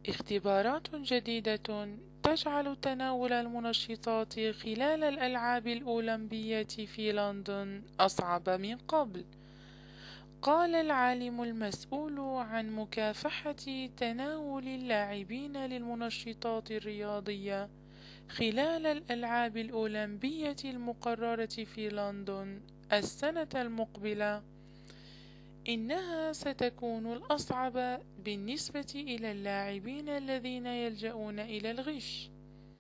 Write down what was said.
اختبارات جديدة تجعل تناول المنشطات خلال الألعاب الأولمبية في لندن أصعب من قبل. قال العالم المسؤول عن مكافحة تناول اللاعبين للمنشطات الرياضية خلال الألعاب الأولمبية المقررة في لندن السنة المقبلة: إنها ستكون الأصعب بالنسبة إلى اللاعبين الذين يلجؤون إلى الغش.